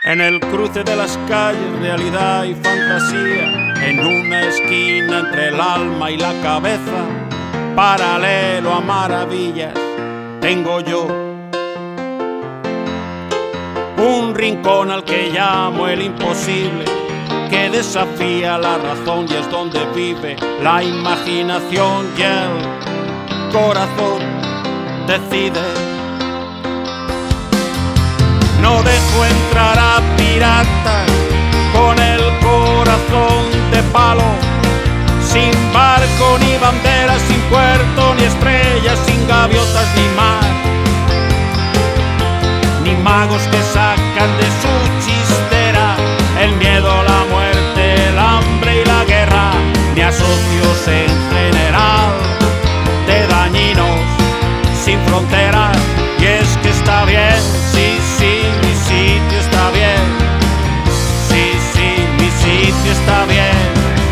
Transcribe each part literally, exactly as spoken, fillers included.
En el cruce de las calles, realidad y fantasía, en una esquina entre el alma y la cabeza, paralelo a maravillas, tengo yo un rincón al que llamo el imposible, que desafía la razón y es donde vive la imaginación y el corazón decide. No dejo entrar a piratas con el corazón de palo, sin barco ni bandera, sin puerto ni estrellas, sin gaviotas ni mar, ni magos que sacan de su chistera el miedo, la muerte, el hambre y la guerra, ni a socios en general de dañinos sin fronteras. Y es que está bien, sí, sí, mi sitio está bien, sí, sí, mi sitio está bien.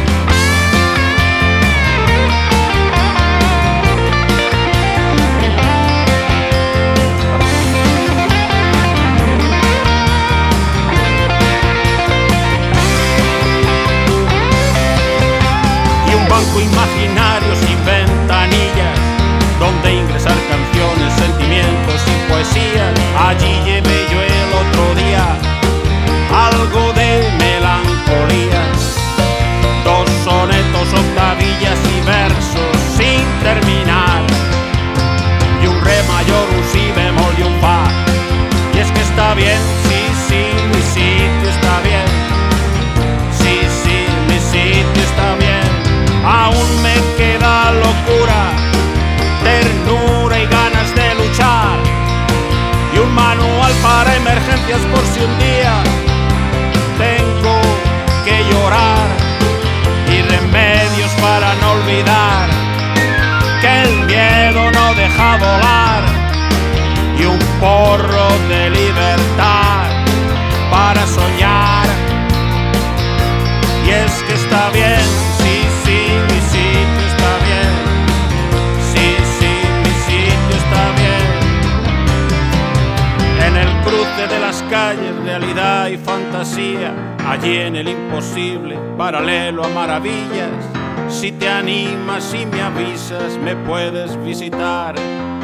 Banco imaginario sin ventanillas, donde ingresar canciones, sentimientos y poesía. Allí llevé yo el otro día algo de melancolía, dos sonetos, octavillas y versos sin terminar, y un re mayor, un si bemol y un fa. Y es que está bien, sí, sí, mi sitio está bien, sí, sí, mi sitio está bien. Aún me queda locura, ternura y ganas de luchar, y un manual para emergencias por si un día tengo que llorar, y remedios para no olvidar que el miedo no deja volar, y un porro de libertad para soñar. Y es que está bien, sí, sí, mi sitio está bien, sí, sí, mi sitio está bien. En el cruce de las calles, realidad y fantasía, allí en el imposible, paralelo a maravillas. Si te animas y me avisas, me puedes visitar.